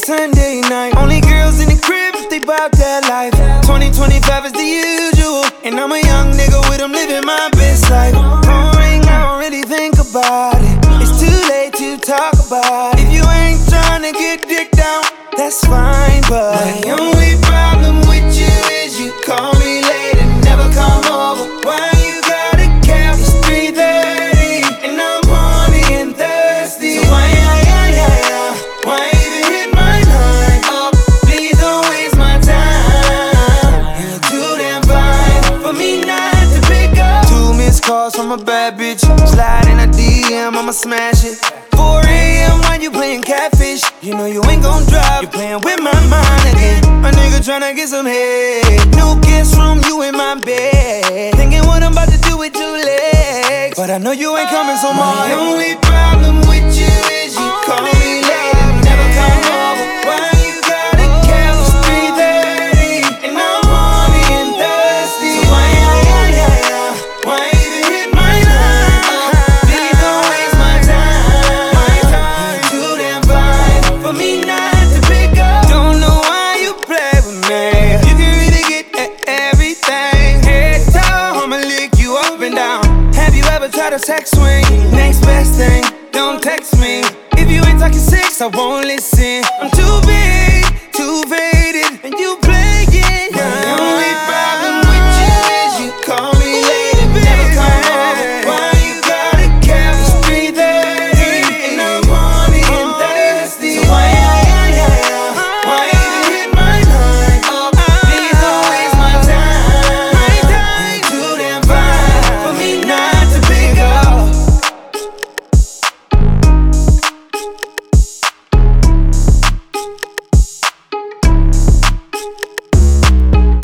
Sunday night. Only girls in the crib if they bout that life. 2025 is the usual, and I'm a young nigga with them living my best life. Phone ring, I don't really think about it. It's too late to talk about it. If you ain't tryna get dick down, that's fine, but my only problem with you is you call me late and never come over. Why you gotta cap? It's 3:30 and I'm horny and thirsty. So why even hit my line up? Please don't waste my time. You're too damn fine for me not to pick up. 2 missed calls from a bad bitch. Slide in a DM, I'ma smash it. 4 a.m. while you playing catfish. You know you ain't gon' drop. You playing with my mind again. A nigga tryna get some head. New guest room, you in my bed. Thinking what I'm about to do with 2 legs. But I know you ain't coming, so my only problem